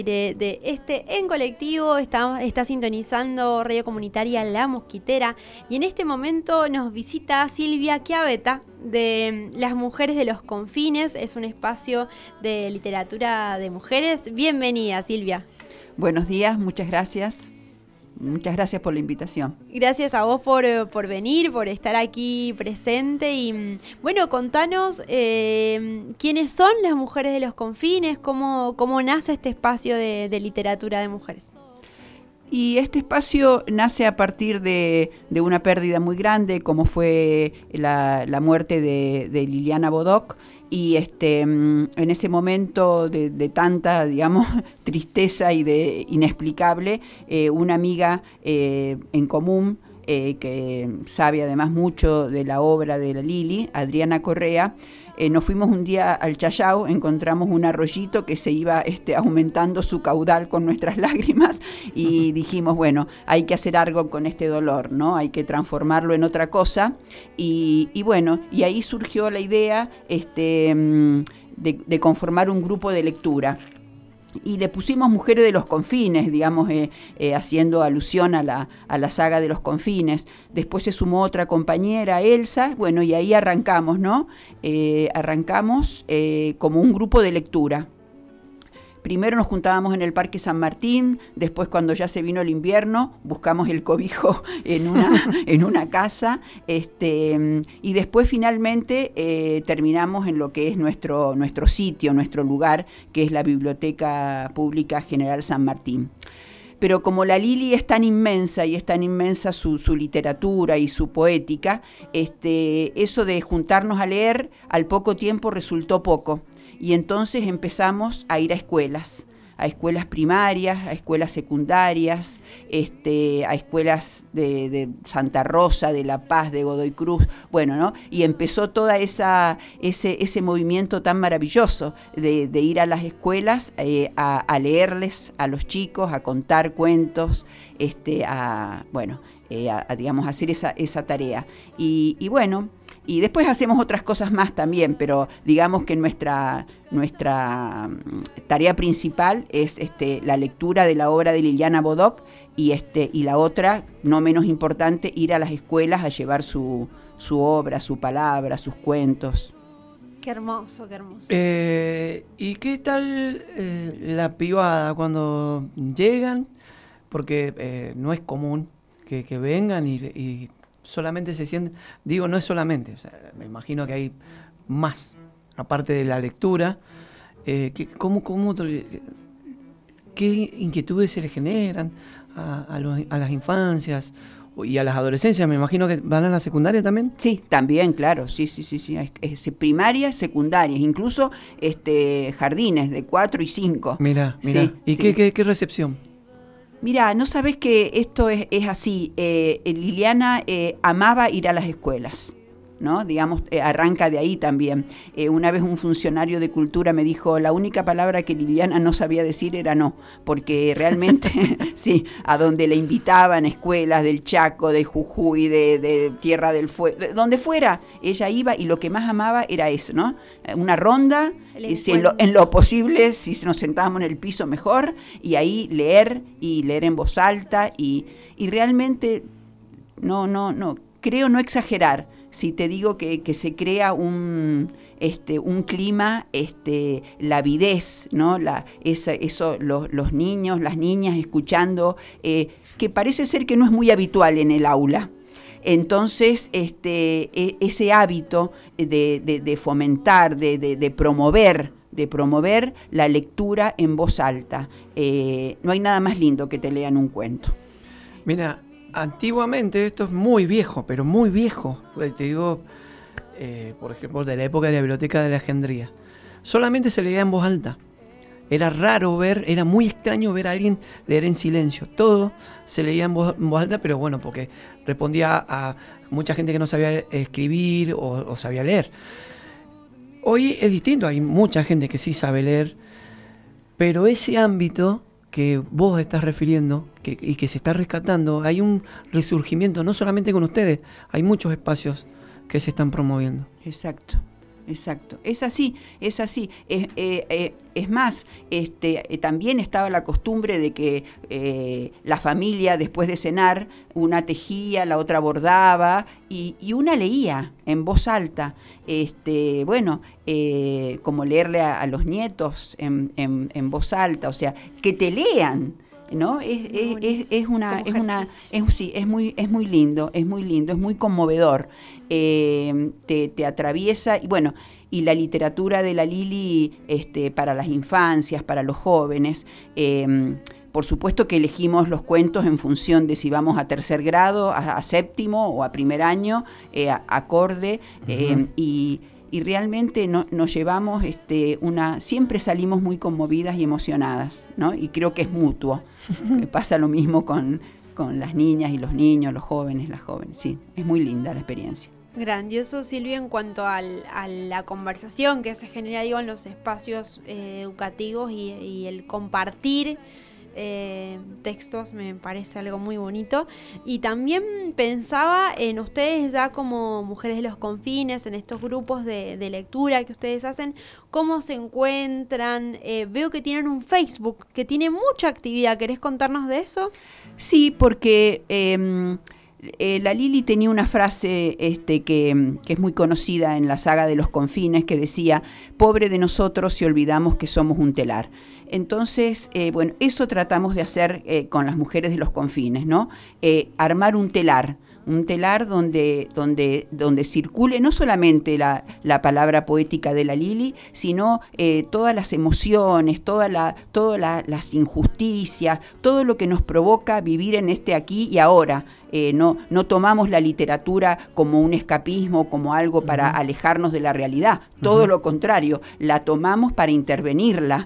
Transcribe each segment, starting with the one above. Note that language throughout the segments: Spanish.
de este En Colectivo, está sintonizando Radio Comunitaria La Mosquitera y en este momento nos visita Silvia Chiavetta de Las Mujeres de los Confines, es un espacio de literatura de mujeres. Bienvenida, Silvia. Buenos días, muchas gracias. Muchas gracias por la invitación. Gracias a vos por venir, por estar aquí presente y bueno, contanos quiénes son las Mujeres de los Confines, cómo nace este espacio de literatura de mujeres. Y este espacio nace a partir de una pérdida muy grande, como fue la muerte de Liliana Bodoc. Y en ese momento de tanta, digamos, tristeza y de inexplicable, una amiga en común, que sabe además mucho de la obra de la Lili, Adriana Correa, nos fuimos un día al Chayao, encontramos un arroyito que se iba aumentando su caudal con nuestras lágrimas y dijimos, bueno, hay que hacer algo con este dolor, ¿no? Hay que transformarlo en otra cosa y bueno, y ahí surgió la idea de conformar un grupo de lectura. Y le pusimos Mujeres de los Confines, digamos, haciendo alusión a la saga de los confines. Después se sumó otra compañera, Elsa, bueno, y ahí arrancamos, ¿no? Arrancamos como un grupo de lectura. Primero nos juntábamos en el Parque San Martín, después cuando ya se vino el invierno, buscamos el cobijo en una casa, y después finalmente terminamos en lo que es nuestro sitio, nuestro lugar, que es la Biblioteca Pública General San Martín. Pero como la Lili es tan inmensa y es tan inmensa su literatura y su poética, eso de juntarnos a leer al poco tiempo resultó poco. Y entonces empezamos a ir a escuelas primarias, a escuelas secundarias, a escuelas de Santa Rosa, de La Paz, de Godoy Cruz, bueno, ¿no? Y empezó todo ese movimiento tan maravilloso de ir a las escuelas a leerles a los chicos, a contar cuentos, digamos, hacer esa tarea. Y bueno, y después hacemos otras cosas más también, pero digamos que nuestra tarea principal es la lectura de la obra de Liliana Bodoc y la otra, no menos importante, ir a las escuelas a llevar su obra, su palabra, sus cuentos. Qué hermoso, qué hermoso. ¿Y qué tal la pibada cuando llegan? Porque no es común que vengan y solamente se sienten, digo, no es solamente, o sea, me imagino que hay más, aparte de la lectura, ¿qué inquietudes se le generan a las infancias y a las adolescencias? Me imagino que van a la secundaria también. Sí, también, claro, sí, primarias, secundarias, incluso jardines de 4 y 5. Mira, sí, ¿y sí. ¿Qué recepción? Mirá, no sabés que esto es así. Liliana amaba ir a las escuelas, ¿no? Digamos, arranca de ahí también. Una vez un funcionario de cultura me dijo, la única palabra que Liliana no sabía decir era no, porque realmente, sí, a donde la invitaban, escuelas del Chaco, de Jujuy, de Tierra del Fuego, de donde fuera, ella iba y lo que más amaba era eso, ¿no? Una ronda, si en lo posible, si nos sentábamos en el piso mejor, y ahí leer en voz alta, y realmente, no, creo no exagerar, si te digo que se crea un clima, la avidez, ¿no? Los niños, las niñas escuchando, que parece ser que no es muy habitual en el aula. Entonces, ese hábito de fomentar, de promover la lectura en voz alta. No hay nada más lindo que te lean un cuento. Mira, antiguamente, esto es muy viejo, pero muy viejo, te digo, por ejemplo, de la época de la Biblioteca de Alejandría, solamente se leía en voz alta. Era raro era muy extraño ver a alguien leer en silencio. Todo se leía en voz alta, pero bueno, porque respondía a mucha gente que no sabía escribir o sabía leer. Hoy es distinto, hay mucha gente que sí sabe leer, pero ese ámbito que vos estás refiriendo y que se está rescatando, hay un resurgimiento, no solamente con ustedes, hay muchos espacios que se están promoviendo. Exacto. exacto. Es así, es así. Es más, también estaba la costumbre de que la familia, después de cenar, una tejía, la otra bordaba y una leía en voz alta. Como leerle a los nietos en voz alta, o sea, que te lean, ¿no? Es muy lindo, es muy conmovedor. Te atraviesa y bueno, y la literatura de la Lili para las infancias, para los jóvenes. Por supuesto que elegimos los cuentos en función de si vamos a tercer grado, a séptimo o a primer año, acorde, y realmente nos llevamos siempre salimos muy conmovidas y emocionadas, ¿no? Y creo que es mutuo. Pasa lo mismo con las niñas y los niños, los jóvenes, las jóvenes. Sí, es muy linda la experiencia. Grandioso, Silvia, en cuanto a la conversación que se genera, digo, en los espacios educativos y el compartir textos me parece algo muy bonito. Y también pensaba en ustedes ya como Mujeres de los Confines, en estos grupos de lectura que ustedes hacen, cómo se encuentran. Veo que tienen un Facebook que tiene mucha actividad. ¿Querés contarnos de eso? Sí, porque la Lili tenía una frase que es muy conocida en la saga de los Confines, que decía: pobre de nosotros si olvidamos que somos un telar. Entonces, eso tratamos de hacer con las Mujeres de los Confines, ¿no? Armar un telar donde circule no solamente la palabra poética de la Lili, sino todas las emociones, todas las injusticias, todo lo que nos provoca vivir en este aquí y ahora. No tomamos la literatura como un escapismo, como algo para alejarnos de la realidad, todo lo contrario, la tomamos para intervenirla,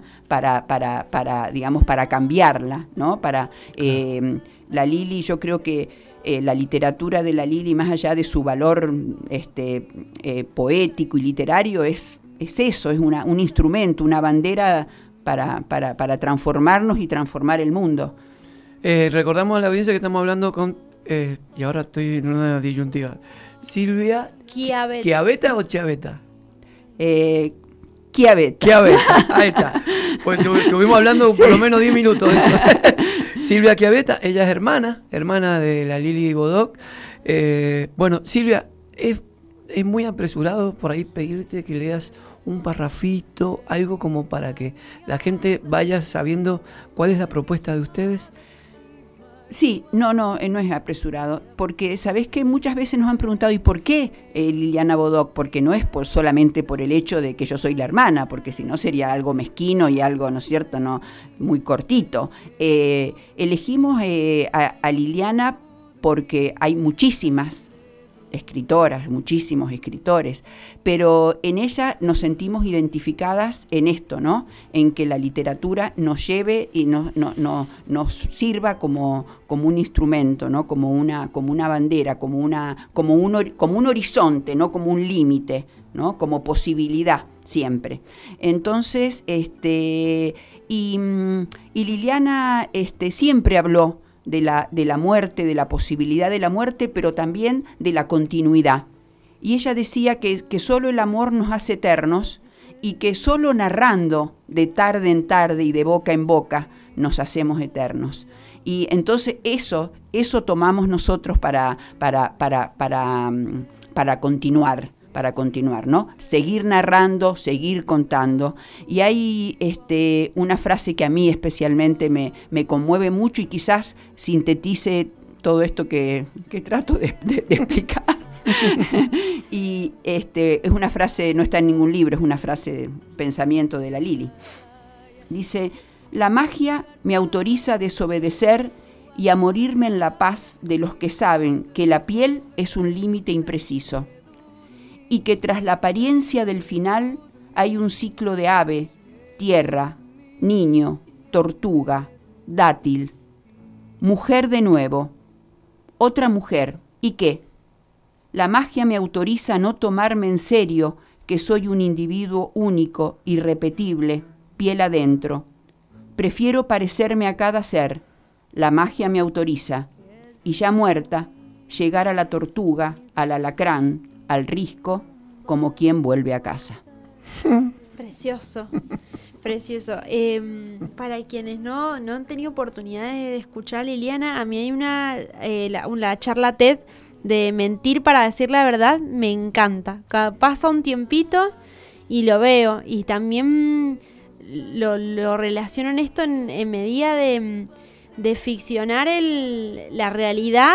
para cambiarla, ¿no? La Lili, yo creo que la literatura de la Lili, más allá de su valor poético y literario, es eso, es un instrumento, una bandera para transformarnos y transformar el mundo. Recordamos a la audiencia que estamos hablando con, y ahora estoy en una disyuntiva, Silvia Chiavetta o Chiavetta. Chiavetta, ahí está. Pues estuvimos hablando por lo menos 10 minutos de eso. Silvia Chiavetta, ella es hermana de la Lili Bodoc. Silvia, es muy apresurado por ahí pedirte que leas un parrafito, algo como para que la gente vaya sabiendo cuál es la propuesta de ustedes. Sí, no es apresurado, porque sabés que muchas veces nos han preguntado ¿y por qué Liliana Bodoc? Porque no es solamente por el hecho de que yo soy la hermana, porque si no sería algo mezquino y algo, ¿no es cierto?, no muy cortito. Elegimos a Liliana porque hay muchísimas escritoras, muchísimos escritores, pero en ella nos sentimos identificadas en esto, ¿no? En que la literatura nos lleve y nos sirva como un instrumento, ¿no? Como una bandera, como un horizonte, no como un límite, ¿no? Como posibilidad siempre. Entonces, y Liliana siempre habló de la muerte, de la posibilidad de la muerte, pero también de la continuidad. Y ella decía que solo el amor nos hace eternos y que solo narrando de tarde en tarde y de boca en boca nos hacemos eternos. Y entonces eso tomamos nosotros para continuar, ¿no? Seguir narrando, seguir contando. Y hay una frase que a mí especialmente me conmueve mucho y quizás sintetice todo esto que trato de explicar. Y es una frase, no está en ningún libro, es una frase de pensamiento de la Lili. Dice: la magia me autoriza a desobedecer y a morirme en la paz de los que saben que la piel es un límite impreciso, y que tras la apariencia del final hay un ciclo de ave, tierra, niño, tortuga, dátil, mujer de nuevo, otra mujer. ¿Y qué? La magia me autoriza a no tomarme en serio que soy un individuo único, irrepetible, piel adentro. Prefiero parecerme a cada ser. La magia me autoriza. Y ya muerta, llegar a la tortuga, al alacrán, al risco, como quien vuelve a casa. Precioso, precioso. Para quienes no han tenido oportunidad de escuchar a Liliana, a mí hay la charla TED de mentir para decir la verdad, me encanta. Pasa un tiempito y lo veo, y también lo relaciono en esto en medida de ficcionar la realidad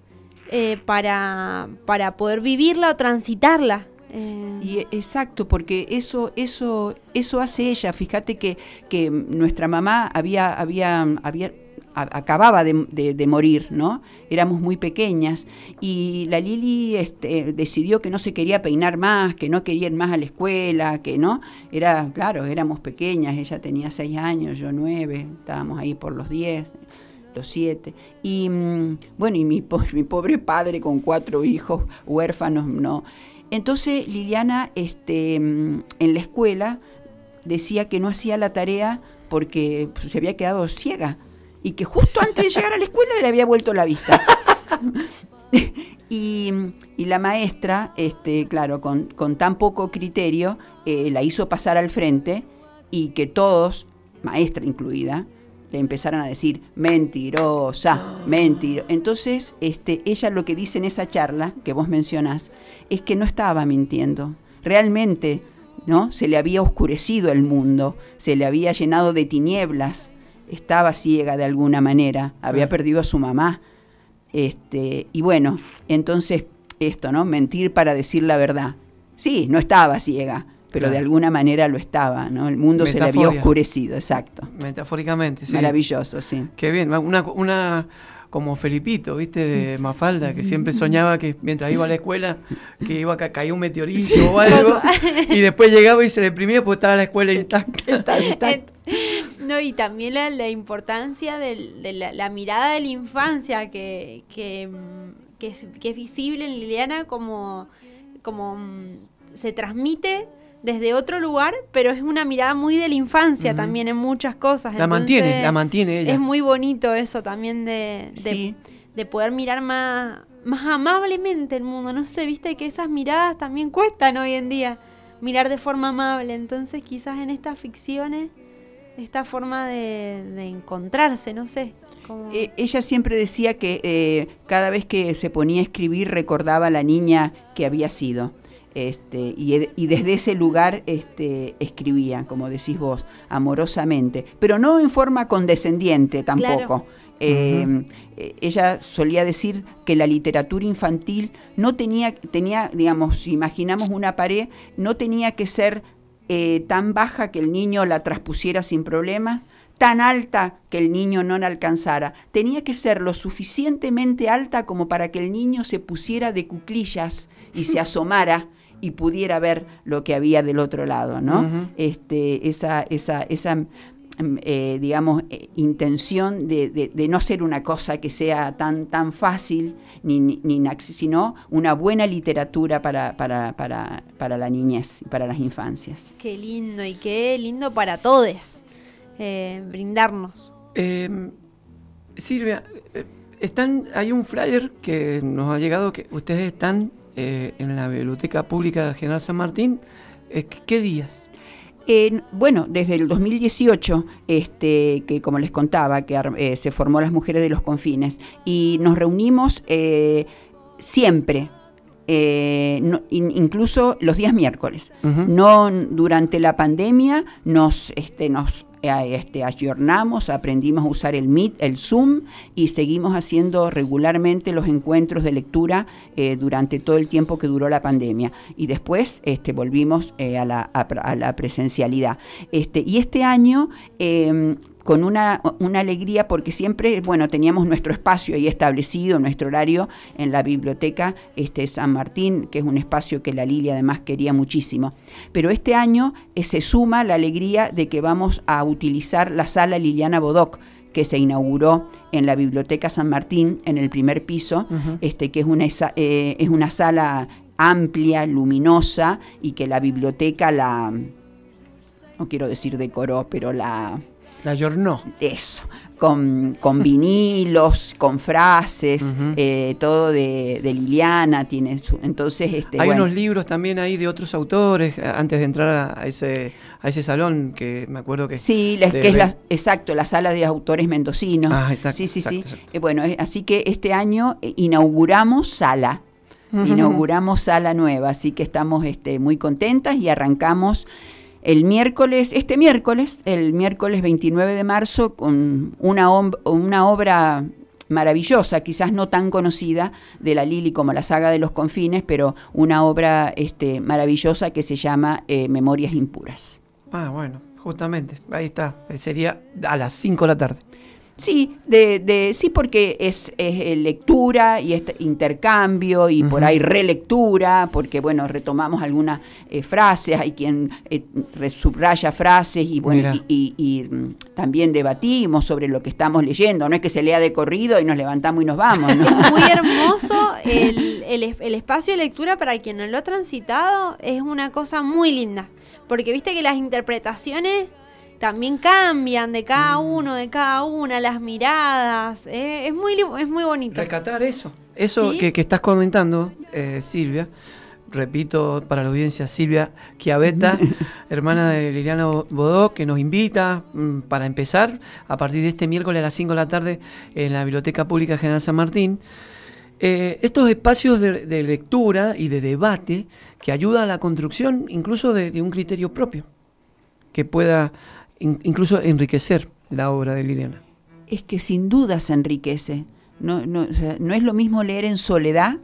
para poder vivirla o transitarla. Y exacto, porque eso hace ella. Fíjate que nuestra mamá acababa de morir, ¿no? Éramos muy pequeñas y la Lili decidió que no se quería peinar más, que no quería ir más a la escuela, que no. Claro, éramos pequeñas, ella tenía 6 años, yo 9, estábamos ahí por los 10, los 7. Y bueno, y mi pobre padre con 4 hijos huérfanos, ¿no? Entonces Liliana en la escuela decía que no hacía la tarea porque se había quedado ciega y que justo antes de llegar a la escuela le había vuelto la vista. y la maestra, claro, con tan poco criterio, la hizo pasar al frente y que todos, maestra incluida, le empezaron a decir mentirosa, mentirosa. Entonces, ella lo que dice en esa charla que vos mencionás es que no estaba mintiendo. Realmente, ¿no? Se le había oscurecido el mundo, se le había llenado de tinieblas, estaba ciega de alguna manera, había perdido a su mamá. Y bueno, entonces esto, ¿no? Mentir para decir la verdad. Sí, no estaba ciega, pero de alguna manera lo estaba, ¿no? El mundo se le había oscurecido, exacto. Metafóricamente, sí. Maravilloso, sí. Qué bien, una como Felipito, ¿viste? De Mafalda, que siempre soñaba que mientras iba a la escuela, que iba a caer un meteorito o algo, y después llegaba y se deprimía porque estaba la escuela intacta. No, y también la importancia de la mirada de la infancia que es visible en Liliana, como se transmite desde otro lugar, pero es una mirada muy de la infancia también en muchas cosas. La mantiene ella. Es muy bonito eso también de poder mirar más amablemente el mundo. No sé, viste que esas miradas también cuestan hoy en día, mirar de forma amable. Entonces quizás en estas ficciones, esta forma de encontrarse, no sé. Ella siempre decía que cada vez que se ponía a escribir recordaba a la niña que había sido. Y desde ese lugar escribía, como decís vos, amorosamente, pero no en forma condescendiente tampoco. Claro. Ella solía decir que la literatura infantil no tenía, digamos, si imaginamos una pared, no tenía que ser tan baja que el niño la traspusiera sin problemas, tan alta que el niño no la alcanzara. Tenía que ser lo suficientemente alta como para que el niño se pusiera de cuclillas y se asomara y pudiera ver lo que había del otro lado, ¿no? Esa digamos, intención de no hacer una cosa que sea tan fácil, sino una buena literatura para la niñez y para las infancias. Qué lindo, y qué lindo para todos brindarnos. Silvia, hay un flyer que nos ha llegado, que ustedes están en la Biblioteca Pública General San Martín. ¿Qué días? Bueno, desde el 2018, que como les contaba, que se formó las Mujeres de los Confines, y nos reunimos siempre, incluso los días miércoles. No, durante la pandemia nos ayornamos, aprendimos a usar el Meet, el Zoom, y seguimos haciendo regularmente los encuentros de lectura durante todo el tiempo que duró la pandemia. Y después volvimos a la presencialidad. Y este año con una alegría, porque siempre, bueno, teníamos nuestro espacio ahí establecido, nuestro horario en la biblioteca San Martín, que es un espacio que la Lili además quería muchísimo. Pero este año se suma la alegría de que vamos a utilizar la sala Liliana Bodoc, que se inauguró en la Biblioteca San Martín, en el primer piso, que es una sala amplia, luminosa, y que la biblioteca no quiero decir decoró, pero la ayornó. Eso, con vinilos, con frases, Ujú. todo de Liliana tiene entonces Hay bueno. unos libros también ahí de otros autores, antes de entrar a ese salón, que me acuerdo que... Sí, de que es Re- exacto, la sala de autores mendocinos. Ah, está, Sí, sí, exacto, sí. exacto. Bueno, así que este año inauguramos sala. Ujú. Inauguramos sala nueva, así que estamos muy contentas y arrancamos el miércoles 29 de marzo, con una obra maravillosa, quizás no tan conocida de la Lili como la saga de los confines, pero una obra maravillosa que se llama Memorias impuras. Ah, bueno, justamente, ahí está. Sería a las 5 de la tarde. Sí, sí, porque es lectura y intercambio y por ahí relectura, porque bueno, retomamos algunas frases, hay quien subraya frases y bueno, y también debatimos sobre lo que estamos leyendo, no es que se lea de corrido y nos levantamos y nos vamos, ¿no? Es muy hermoso el espacio de lectura. Para quien no lo ha transitado, es una cosa muy linda, porque viste que las interpretaciones también cambian de cada uno, de cada una, las miradas, es muy bonito. Rescatar eso ¿Sí? que estás comentando, Silvia. Repito para la audiencia, Silvia Chiavetta, hermana de Liliana Bodoc, que nos invita para empezar a partir de este miércoles a las 5 de la tarde en la Biblioteca Pública General San Martín. Estos espacios de lectura y de debate que ayuda a la construcción incluso de un criterio propio, que pueda incluso enriquecer la obra de Liliana. Es que sin duda se enriquece. O sea, no es lo mismo leer en soledad,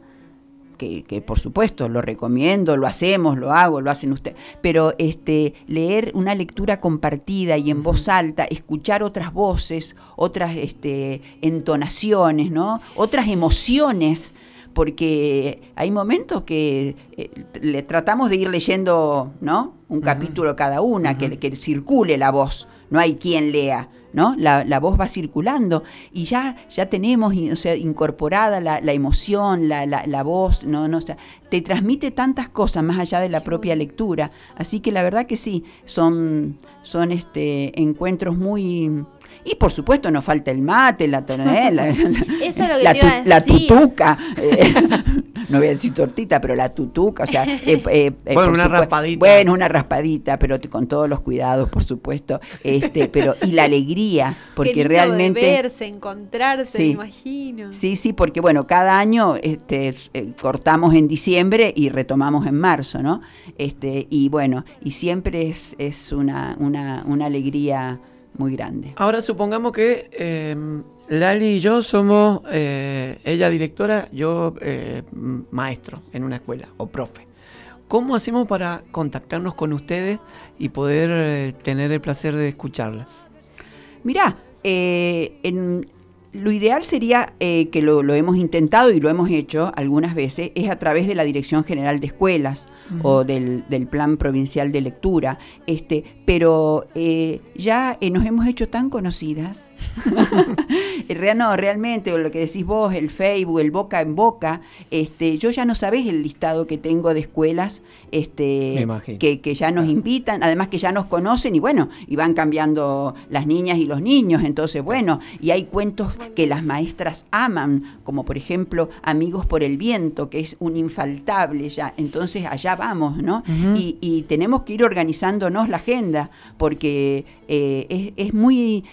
que por supuesto lo recomiendo, lo hacemos, lo hago, lo hacen ustedes, pero leer una lectura compartida y en voz alta, escuchar otras voces, otras entonaciones, ¿no? Otras emociones, porque hay momentos que le tratamos de ir leyendo, ¿no? Un capítulo cada una, que circule la voz, no hay quien lea, ¿no? La voz va circulando y ya tenemos, o sea, incorporada la emoción, la voz, ¿no? O sea, te transmite tantas cosas más allá de la propia lectura, así que la verdad que sí, son encuentros muy... Y por supuesto nos falta el mate, la tonela, Eso es lo que te iba a la decir. tutuca, no voy a decir tortita, pero la tutuca, o sea... bueno, una raspadita. Bueno, una raspadita, pero con todos los cuidados, por supuesto, pero y la alegría, porque Qué lindo realmente... de verse, encontrarse, Sí. me imagino. Sí, porque bueno, cada año cortamos en diciembre y retomamos en marzo, ¿no? Y bueno, y siempre es una alegría muy grande. Ahora supongamos que Lali y yo somos, ella directora, yo maestro en una escuela o profe. ¿Cómo hacemos para contactarnos con ustedes y poder tener el placer de escucharlas? Mirá, lo ideal sería, que lo hemos intentado y lo hemos hecho algunas veces, es a través de la Dirección General de Escuelas o del Plan Provincial de Lectura, pero ya nos hemos hecho tan conocidas. No, realmente, lo que decís vos, el Facebook, el boca en boca, yo ya no sabés el listado que tengo de escuelas Me imagino. que ya nos invitan, además que ya nos conocen y bueno, y van cambiando las niñas y los niños, entonces bueno, y hay cuentos que las maestras aman, como por ejemplo Amigos por el Viento, que es un infaltable ya, entonces allá vamos, ¿no? Y tenemos que ir organizándonos la agenda, porque es muy...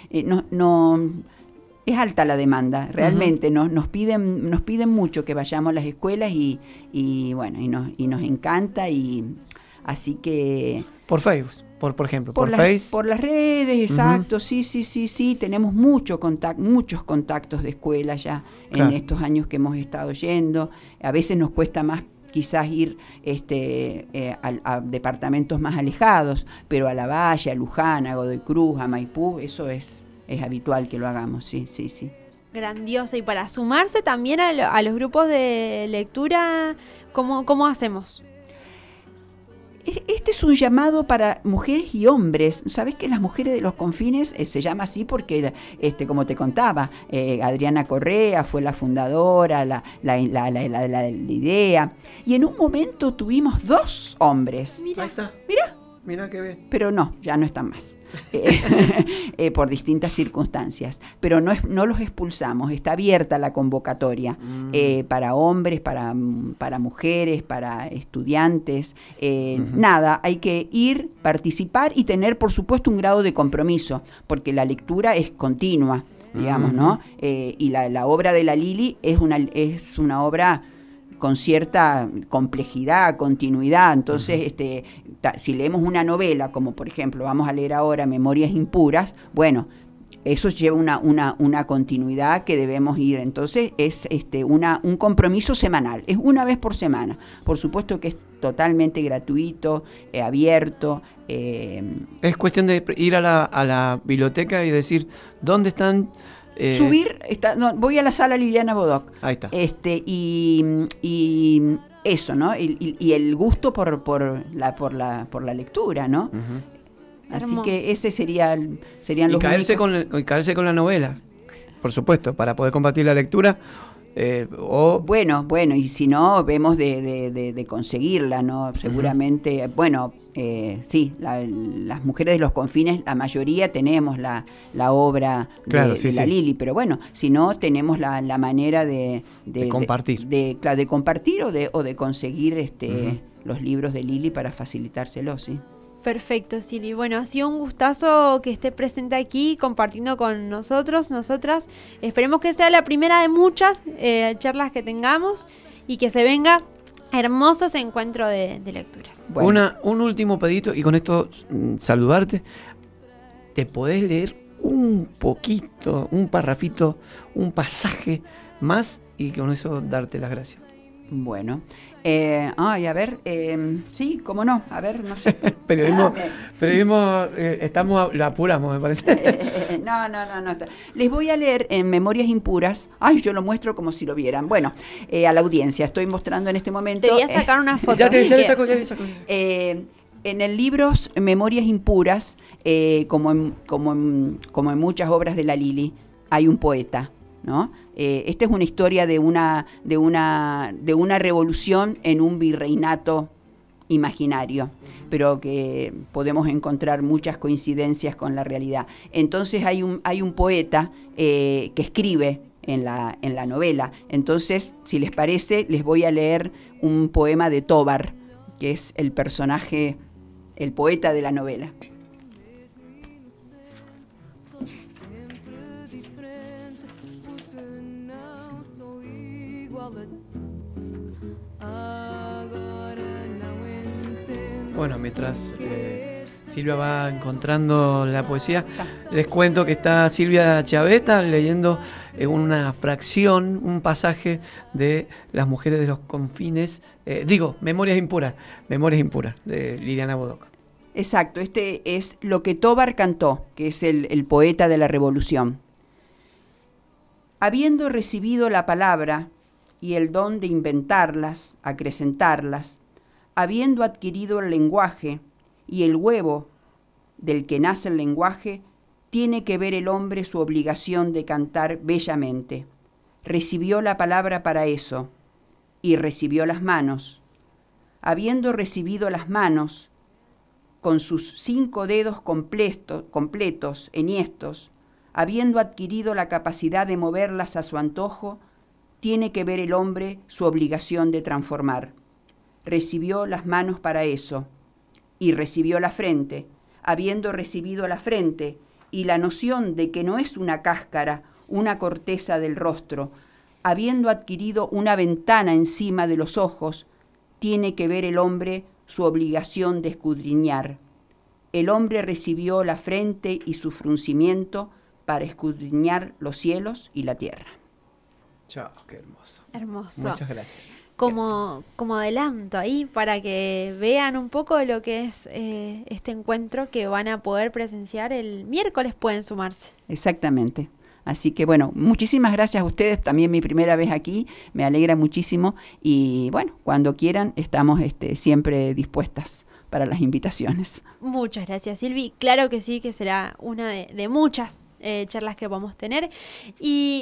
es alta la demanda, realmente nos piden mucho que vayamos a las escuelas y bueno, y nos encanta, y así que... Por Facebook, por ejemplo, por las redes, exacto, Ujú. sí, tenemos muchos contactos de escuela ya Claro. en estos años que hemos estado yendo. A veces nos cuesta más quizás ir a departamentos más alejados, pero a La Valle, a Luján, a Godoy Cruz, a Maipú, eso es habitual que lo hagamos, sí. Grandioso. Y para sumarse también a los grupos de lectura, ¿cómo hacemos? Este es un llamado para mujeres y hombres. ¿Sabés que las mujeres de los confines se llama así porque, como te contaba, Adriana Correa fue la fundadora, la idea. Y en un momento tuvimos 2 hombres. Ahí está. Mirá que bien. Pero no, ya no están más, por distintas circunstancias. Pero no los expulsamos, está abierta la convocatoria para hombres, para mujeres, para estudiantes. Nada, hay que ir, participar y tener, por supuesto, un grado de compromiso, porque la lectura es continua, digamos, ¿no? Y la obra de la Lili es una obra con cierta complejidad, continuidad. Entonces, si leemos una novela, como por ejemplo, vamos a leer ahora Memorias Impuras, bueno, eso lleva una continuidad que debemos ir. Entonces, es un compromiso semanal, es una vez por semana. Por supuesto que es totalmente gratuito, abierto. Es cuestión de ir a la biblioteca y decir, ¿dónde están? Subir, voy a la sala Liliana Bodoc. Ahí está. Y eso, ¿no? Y el gusto por la lectura, ¿no? Así Hermoso. que ese serían los caerse únicos. caerse con la novela, por supuesto, para poder compartir la lectura. Bueno, y si no, vemos de conseguirla, ¿no? Seguramente, sí, las mujeres de los confines, la mayoría tenemos la obra de la Lili, pero bueno, si no, tenemos la manera de compartir. De compartir o de conseguir los libros de Lili para facilitárselos, ¿sí? Perfecto, Silvi. Bueno, ha sido un gustazo que esté presente aquí compartiendo con nosotros, nosotras. Esperemos que sea la primera de muchas charlas que tengamos y que se venga hermoso ese encuentro de lecturas. Bueno. Un último pedito y con esto saludarte. ¿Te podés leer un poquito, un parrafito, un pasaje más y con eso darte las gracias? Bueno, a ver, sí, cómo no, a ver, no sé. Periodismo, lo apuramos, me parece. No. Les voy a leer en Memorias Impuras. Ay, yo lo muestro como si lo vieran. Bueno, a la audiencia, estoy mostrando en este momento. Te voy a sacar una foto. Ya le saco. En el libro Memorias Impuras, como en muchas obras de la Lili, hay un poeta, ¿no? Esta es una historia de una revolución en un virreinato imaginario, pero que podemos encontrar muchas coincidencias con la realidad. Entonces hay un poeta que escribe en la novela. Entonces, si les parece, les voy a leer un poema de Tobar, que es el personaje, el poeta de la novela. Bueno, mientras Silvia va encontrando la poesía, les cuento que está Silvia Chiavetta leyendo una fracción, un pasaje de Las mujeres de los confines, Memorias Impuras, de Liliana Bodoc. Exacto, este es lo que Tobar cantó, que es el poeta de la revolución. Habiendo recibido la palabra y el don de inventarlas, acrecentarlas, habiendo adquirido el lenguaje y el huevo del que nace el lenguaje, tiene que ver el hombre su obligación de cantar bellamente. Recibió la palabra para eso, y recibió las manos. Habiendo recibido las manos, con sus 5 dedos completos, enhiestos, habiendo adquirido la capacidad de moverlas a su antojo, tiene que ver el hombre su obligación de transformar. Recibió las manos para eso, y recibió la frente, habiendo recibido la frente y la noción de que no es una cáscara, una corteza del rostro, habiendo adquirido una ventana encima de los ojos, tiene que ver el hombre su obligación de escudriñar. El hombre recibió la frente y su fruncimiento para escudriñar los cielos y la tierra. Chao, qué hermoso. Hermoso. Muchas gracias. Como adelanto ahí para que vean un poco de lo que es este encuentro que van a poder presenciar el miércoles, pueden sumarse. Exactamente. Así que bueno, muchísimas gracias a ustedes, también mi primera vez aquí, me alegra muchísimo y bueno, cuando quieran estamos siempre dispuestas para las invitaciones. Muchas gracias, Silvi. Claro que sí, que será una de muchas charlas que vamos a tener. Y